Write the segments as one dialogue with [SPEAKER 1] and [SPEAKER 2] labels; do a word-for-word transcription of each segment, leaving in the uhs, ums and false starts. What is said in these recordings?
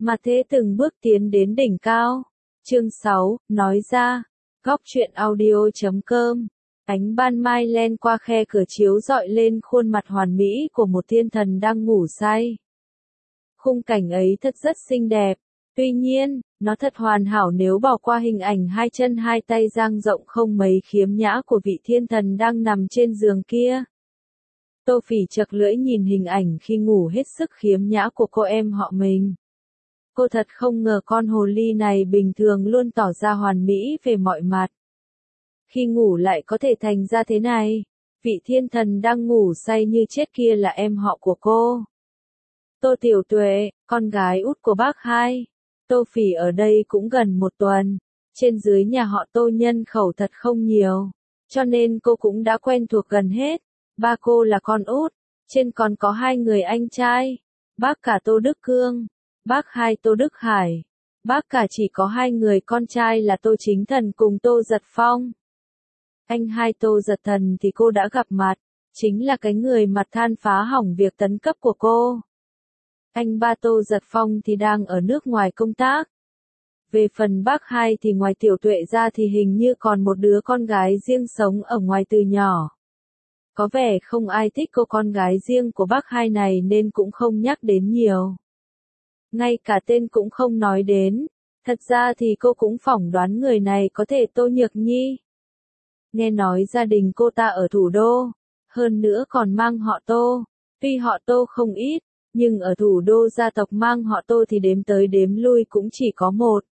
[SPEAKER 1] mà thế từng bước tiến đến đỉnh cao. Chương sáu, nói ra. Góc truyện audio chấm com. Ánh ban mai len qua khe cửa chiếu rọi lên khuôn mặt hoàn mỹ của một thiên thần đang ngủ say. Khung cảnh ấy thật rất xinh đẹp. Tuy nhiên, nó thật hoàn hảo nếu bỏ qua hình ảnh hai chân hai tay dang rộng không mấy khiếm nhã của vị thiên thần đang nằm trên giường kia. Tô Phỉ chật lưỡi nhìn hình ảnh khi ngủ hết sức khiếm nhã của cô em họ mình. Cô thật không ngờ con hồ ly này bình thường luôn tỏ ra hoàn mỹ về mọi mặt. Khi ngủ lại có thể thành ra thế này. Vị thiên thần đang ngủ say như chết kia là em họ của cô. Tô Tiểu Tuệ, con gái út của bác hai. Tô Phỉ ở đây cũng gần một tuần. Trên dưới nhà họ Tô nhân khẩu thật không nhiều. Cho nên cô cũng đã quen thuộc gần hết. Ba cô là con út. Trên còn có hai người anh trai. Bác cả Tô Đức Cương. Bác hai Tô Đức Hải. Bác cả chỉ có hai người con trai là Tô Chính Thần cùng Tô Giật Phong. Anh hai Tô Giật Thần thì cô đã gặp mặt. Chính là cái người mặt than phá hỏng việc tấn cấp của cô. Anh ba Tô Giật Phong thì đang ở nước ngoài công tác. Về phần bác hai thì ngoài Tiểu Tuệ ra thì hình như còn một đứa con gái riêng sống ở ngoài từ nhỏ. Có vẻ không ai thích cô con gái riêng của bác hai này nên cũng không nhắc đến nhiều. Ngay cả tên cũng không nói đến. Thật ra thì cô cũng phỏng đoán người này có thể Tô Nhược Nhi. Nghe nói gia đình cô ta ở thủ đô. Hơn nữa còn mang họ Tô. Tuy họ Tô không ít. Nhưng ở thủ đô gia tộc mang họ Tô thì đếm tới đếm lui cũng chỉ có một.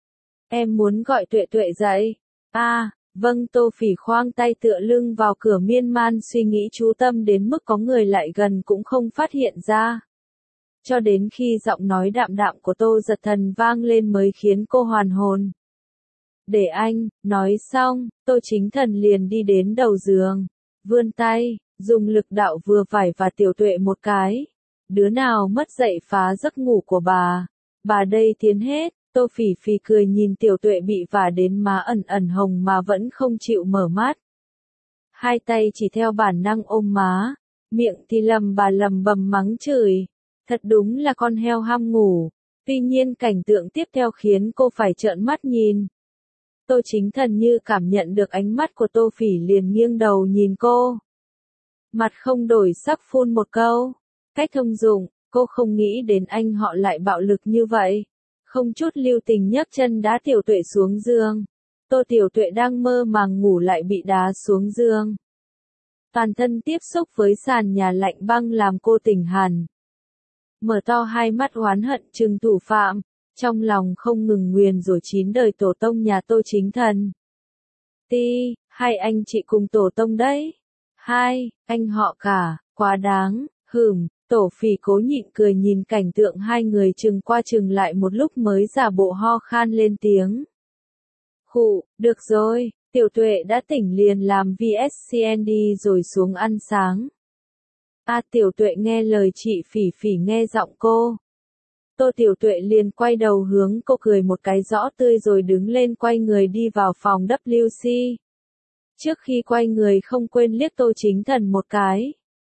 [SPEAKER 1] Em muốn gọi Tuệ Tuệ dậy. À, vâng. Tô Phỉ khoang tay tựa lưng vào cửa miên man suy nghĩ chú tâm đến mức có người lại gần cũng không phát hiện ra. Cho đến khi giọng nói đạm đạm của Tô Giật Thần vang lên mới khiến cô hoàn hồn. Để anh, nói xong, Tô Chính Thần liền đi đến đầu giường. Vươn tay, dùng lực đạo vừa phải và Tiểu Tuệ một cái. Đứa nào mất dậy phá giấc ngủ của bà. Bà đây tiến hết. Tô Phỉ Phỉ cười nhìn Tiểu Tuệ bị vả đến má ẩn ẩn hồng mà vẫn không chịu mở mắt. Hai tay chỉ theo bản năng ôm má. Miệng thì lầm bà lầm bầm mắng chửi. Thật đúng là con heo ham ngủ. Tuy nhiên cảnh tượng tiếp theo khiến cô phải trợn mắt nhìn. Tô Chính Thần như cảm nhận được ánh mắt của Tô Phỉ liền nghiêng đầu nhìn cô. Mặt không đổi sắc phun một câu. Cách thông dụng, cô không nghĩ đến anh họ lại bạo lực như vậy. Không chút lưu tình nhấc chân đá Tiểu Tuệ xuống giường. Tô Tiểu Tuệ đang mơ màng ngủ lại bị đá xuống giường. Toàn thân tiếp xúc với sàn nhà lạnh băng làm cô tỉnh hẳn. Mở to hai mắt oán hận trừng thủ phạm, trong lòng không ngừng nguyền rủa chín đời tổ tông nhà Tô Chính Thần. Ti, hai anh chị cùng tổ tông đấy. Hai, anh họ cả, quá đáng, hửm. Tổ Phỉ cố nhịn cười nhìn cảnh tượng hai người chừng qua chừng lại một lúc mới giả bộ ho khan lên tiếng. Khụ, được rồi, Tiểu Tuệ đã tỉnh liền làm vê ét xê en đi rồi xuống ăn sáng. À, Tiểu Tuệ nghe lời chị Phỉ Phỉ nghe giọng cô. Tô Tiểu Tuệ liền quay đầu hướng cô cười một cái rõ tươi rồi đứng lên quay người đi vào phòng W C. Trước khi quay người không quên liếc Tô Chính Thần một cái.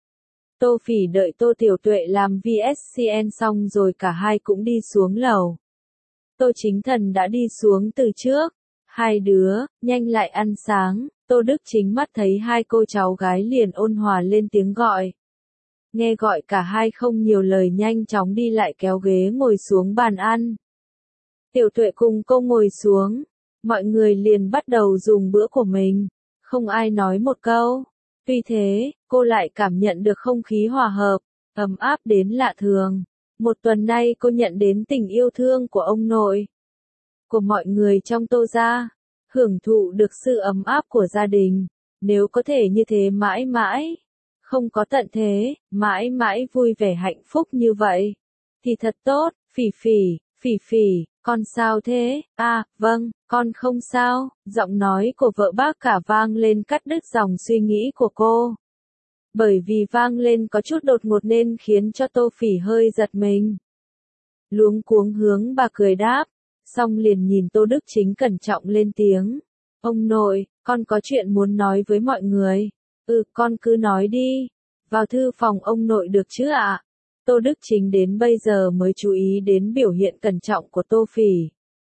[SPEAKER 1] Tô Phỉ đợi Tô Tiểu Tuệ làm vê ét xê en xong rồi cả hai cũng đi xuống lầu. Tô Chính Thần đã đi xuống từ trước. Hai đứa, nhanh lại ăn sáng. Tô Đức Chính mắt thấy hai cô cháu gái liền ôn hòa lên tiếng gọi. Nghe gọi cả hai không nhiều lời nhanh chóng đi lại kéo ghế ngồi xuống bàn ăn. Tiểu Tuệ cùng cô ngồi xuống. Mọi người liền bắt đầu dùng bữa của mình. Không ai nói một câu. Tuy thế, cô lại cảm nhận được không khí hòa hợp, ấm áp đến lạ thường. Một tuần nay cô nhận đến tình yêu thương của ông nội, của mọi người trong Tô gia, hưởng thụ được sự ấm áp của gia đình. Nếu có thể như thế mãi mãi, không có tận thế, mãi mãi vui vẻ hạnh phúc như vậy, thì thật tốt. Phỉ Phỉ, Phỉ Phỉ, con sao thế? À, vâng, con không sao. Giọng nói của vợ bác cả vang lên cắt đứt dòng suy nghĩ của cô. Bởi vì vang lên có chút đột ngột nên khiến cho Tô Phỉ hơi giật mình. Luống cuống hướng bà cười đáp, xong liền nhìn Tô Đức Chính cẩn trọng lên tiếng. Ông nội, con có chuyện muốn nói với mọi người. Ừ, con cứ nói đi. Vào thư phòng ông nội được chứ ạ? Tô Đức Chính đến bây giờ mới chú ý đến biểu hiện cẩn trọng của Tô Phỉ.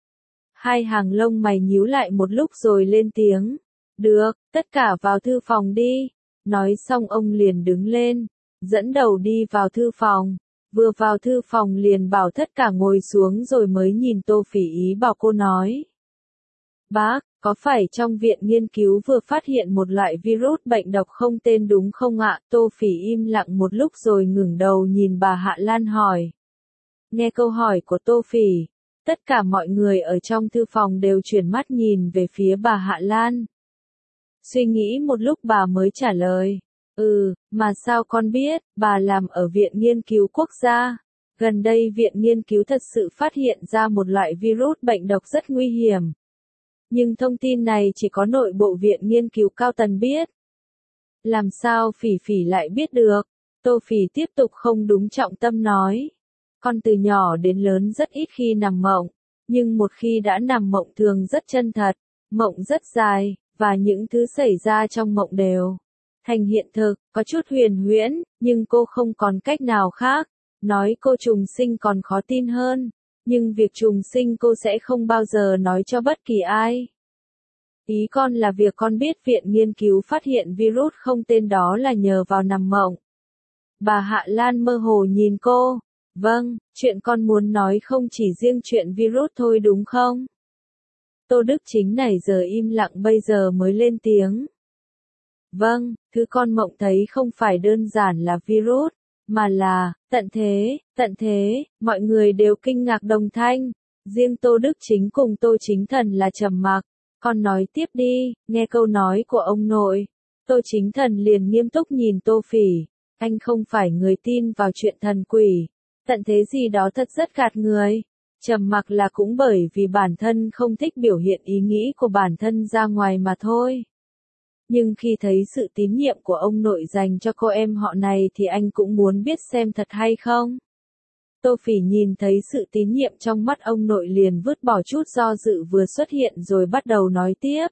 [SPEAKER 1] Hai hàng lông mày nhíu lại một lúc rồi lên tiếng. Được, tất cả vào thư phòng đi. Nói xong ông liền đứng lên, dẫn đầu đi vào thư phòng. Vừa vào thư phòng liền bảo tất cả ngồi xuống rồi mới nhìn Tô Phỉ ý bảo cô nói. Bác, có phải trong viện nghiên cứu vừa phát hiện một loại virus bệnh độc không tên đúng không ạ? Tô Phỉ im lặng một lúc rồi ngẩng đầu nhìn bà Hạ Lan hỏi. Nghe câu hỏi của Tô Phỉ, tất cả mọi người ở trong thư phòng đều chuyển mắt nhìn về phía bà Hạ Lan. Suy nghĩ một lúc bà mới trả lời. Ừ, mà sao con biết, bà làm ở Viện Nghiên cứu Quốc gia. Gần đây Viện Nghiên cứu thật sự phát hiện ra một loại virus bệnh độc rất nguy hiểm. Nhưng thông tin này chỉ có nội bộ Viện Nghiên cứu cao tầng biết. Làm sao Phỉ Phỉ lại biết được? Tô Phỉ tiếp tục không đúng trọng tâm nói. Con từ nhỏ đến lớn rất ít khi nằm mộng, nhưng một khi đã nằm mộng thường rất chân thật, mộng rất dài, và những thứ xảy ra trong mộng đều thành hiện thực, có chút huyền huyễn, nhưng cô không còn cách nào khác. Nói cô trùng sinh còn khó tin hơn, nhưng việc trùng sinh cô sẽ không bao giờ nói cho bất kỳ ai. Ý con là việc con biết Viện Nghiên cứu phát hiện virus không tên đó là nhờ vào nằm mộng. Bà Hạ Lan mơ hồ nhìn cô. Vâng, chuyện con muốn nói không chỉ riêng chuyện virus thôi đúng không? Tô Đức Chính này giờ im lặng bây giờ mới lên tiếng. Vâng, thứ con mộng thấy không phải đơn giản là virus, mà là, tận thế, tận thế, mọi người đều kinh ngạc đồng thanh. Riêng Tô Đức Chính cùng Tô Chính Thần là trầm mặc. Con nói tiếp đi, nghe câu nói của ông nội. Tô Chính Thần liền nghiêm túc nhìn Tô Phỉ. Anh không phải người tin vào chuyện thần quỷ. Tận thế gì đó thật rất gạt người. Trầm mặc là cũng bởi vì bản thân không thích biểu hiện ý nghĩ của bản thân ra ngoài mà thôi. Nhưng khi thấy sự tín nhiệm của ông nội dành cho cô em họ này thì anh cũng muốn biết xem thật hay không. Tô Phỉ nhìn thấy sự tín nhiệm trong mắt ông nội liền vứt bỏ chút do dự vừa xuất hiện rồi bắt đầu nói tiếp.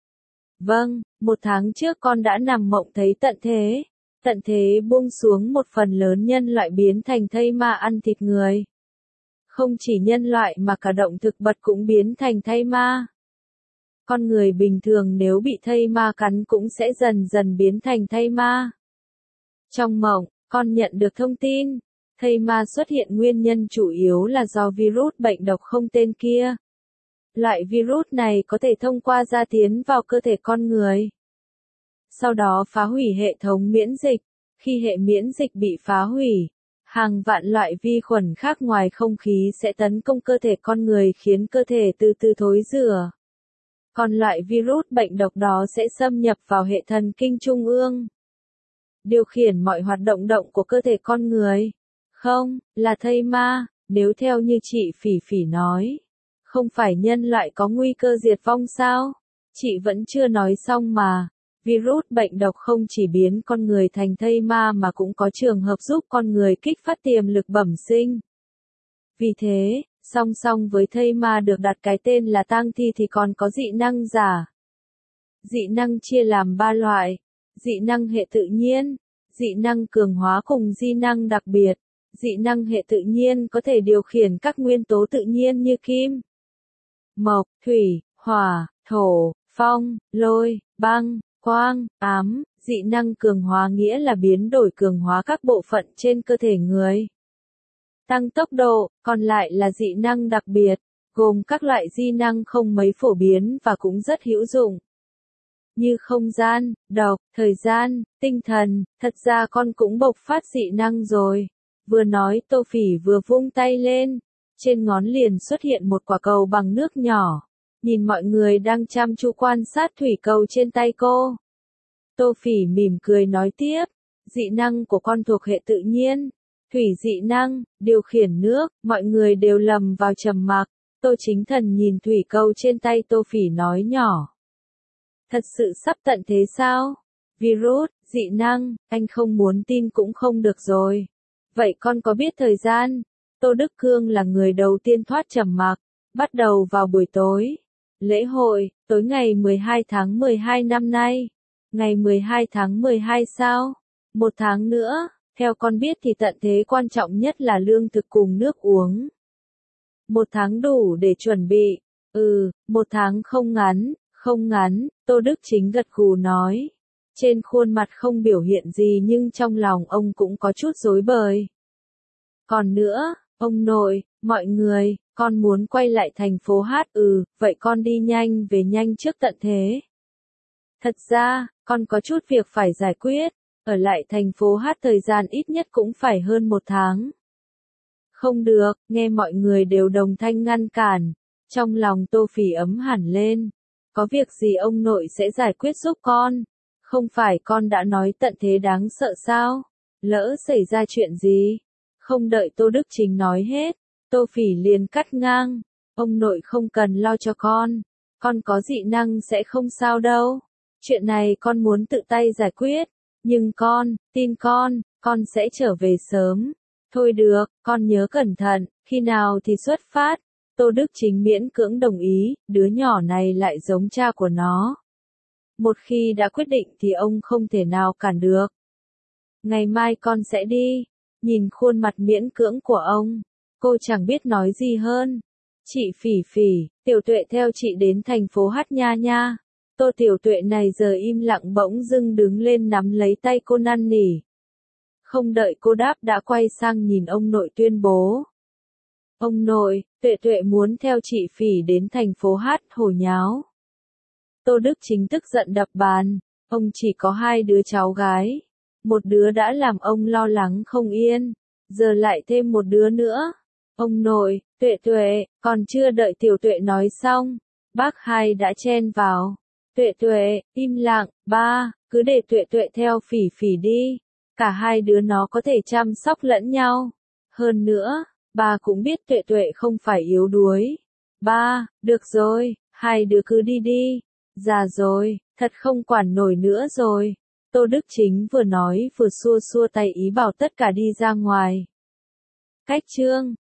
[SPEAKER 1] Vâng, một tháng trước con đã nằm mộng thấy tận thế. Tận thế buông xuống một phần lớn nhân loại biến thành thây ma ăn thịt người. Không chỉ nhân loại mà cả động thực vật cũng biến thành thây ma. Con người bình thường nếu bị thây ma cắn cũng sẽ dần dần biến thành thây ma. Trong mộng, con nhận được thông tin, thây ma xuất hiện nguyên nhân chủ yếu là do virus bệnh độc không tên kia. Loại virus này có thể thông qua da tiến vào cơ thể con người. Sau đó phá hủy hệ thống miễn dịch. Khi hệ miễn dịch bị phá hủy, hàng vạn loại vi khuẩn khác ngoài không khí sẽ tấn công cơ thể con người khiến cơ thể từ từ thối rữa. Còn loại virus bệnh độc đó sẽ xâm nhập vào hệ thần kinh trung ương, điều khiển mọi hoạt động động của cơ thể con người. Không, là thây ma, nếu theo như chị Phỉ Phỉ nói. Không phải nhân loại có nguy cơ diệt vong sao? Chị vẫn chưa nói xong mà. Virus bệnh độc không chỉ biến con người thành thây ma mà cũng có trường hợp giúp con người kích phát tiềm lực bẩm sinh. Vì thế, song song với thây ma được đặt cái tên là tang thi thì còn có dị năng giả. Dị năng chia làm ba loại: dị năng hệ tự nhiên, dị năng cường hóa cùng dị năng đặc biệt. Dị năng hệ tự nhiên có thể điều khiển các nguyên tố tự nhiên như kim, mộc, thủy, hỏa, thổ, phong, lôi, băng, quang, ám. Dị năng cường hóa nghĩa là biến đổi cường hóa các bộ phận trên cơ thể người, tăng tốc độ. Còn lại là dị năng đặc biệt, gồm các loại dị năng không mấy phổ biến và cũng rất hữu dụng, như không gian, độc, thời gian, tinh thần. Thật ra con cũng bộc phát dị năng rồi. Vừa nói Tô Phỉ vừa vung tay lên, trên ngón liền xuất hiện một quả cầu bằng nước nhỏ. Nhìn mọi người đang chăm chú quan sát thủy cầu trên tay cô, Tô Phỉ mỉm cười nói tiếp, dị năng của con thuộc hệ tự nhiên, thủy dị năng, điều khiển nước. Mọi người đều lầm vào trầm mặc. Tô Chính Thần nhìn thủy cầu trên tay Tô Phỉ nói nhỏ. Thật sự sắp tận thế sao? Virus, dị năng, anh không muốn tin cũng không được rồi. Vậy con có biết thời gian? Tô Đức Cương là người đầu tiên thoát trầm mặc. Bắt đầu vào buổi tối. Lễ hội, tối ngày mười hai tháng mười hai năm nay. Ngày mười hai tháng mười hai sao? Một tháng nữa. Theo con biết thì tận thế quan trọng nhất là lương thực cùng nước uống. Một tháng đủ để chuẩn bị. Ừ, một tháng không ngắn, không ngắn, Tô Đức Chính gật gù nói. Trên khuôn mặt không biểu hiện gì nhưng trong lòng ông cũng có chút rối bời. Còn nữa, ông nội, mọi người, con muốn quay lại thành phố hát. Ừ, vậy con đi nhanh về nhanh trước tận thế. Thật ra, con có chút việc phải giải quyết, ở lại thành phố hát thời gian ít nhất cũng phải hơn một tháng. Không được, nghe mọi người đều đồng thanh ngăn cản, trong lòng Tô Phỉ ấm hẳn lên. Có việc gì ông nội sẽ giải quyết giúp con, không phải con đã nói tận thế đáng sợ sao, lỡ xảy ra chuyện gì. Không đợi Tô Đức Chính nói hết, Tô Phỉ liền cắt ngang, ông nội không cần lo cho con, con có dị năng sẽ không sao đâu. Chuyện này con muốn tự tay giải quyết, nhưng con, tin con, con sẽ trở về sớm. Thôi được, con nhớ cẩn thận, khi nào thì xuất phát. Tô Đức Chính miễn cưỡng đồng ý, đứa nhỏ này lại giống cha của nó. Một khi đã quyết định thì ông không thể nào cản được. Ngày mai con sẽ đi. Nhìn khuôn mặt miễn cưỡng của ông, cô chẳng biết nói gì hơn. Chị Phỉ Phỉ, Tiểu Tuệ theo chị đến thành phố hát nha nha. Tô Tiểu Tuệ này giờ im lặng bỗng dưng đứng lên nắm lấy tay cô năn nỉ. Không đợi cô đáp đã quay sang nhìn ông nội tuyên bố. Ông nội, Tuệ Tuệ muốn theo chị Phỉ đến thành phố hát hồ nháo. Tô Đức Chính tức giận đập bàn, ông chỉ có hai đứa cháu gái. Một đứa đã làm ông lo lắng không yên, giờ lại thêm một đứa nữa. Ông nội, Tuệ Tuệ, còn chưa đợi Tiểu Tuệ nói xong, bác hai đã chen vào. Tuệ Tuệ, im lặng, ba, cứ để Tuệ Tuệ theo Phỉ Phỉ đi. Cả hai đứa nó có thể chăm sóc lẫn nhau. Hơn nữa, ba cũng biết Tuệ Tuệ không phải yếu đuối. Ba, được rồi, hai đứa cứ đi đi. Già rồi, thật không quản nổi nữa rồi. Tô Đức Chính vừa nói vừa xua xua tay ý bảo tất cả đi ra ngoài. Cách chương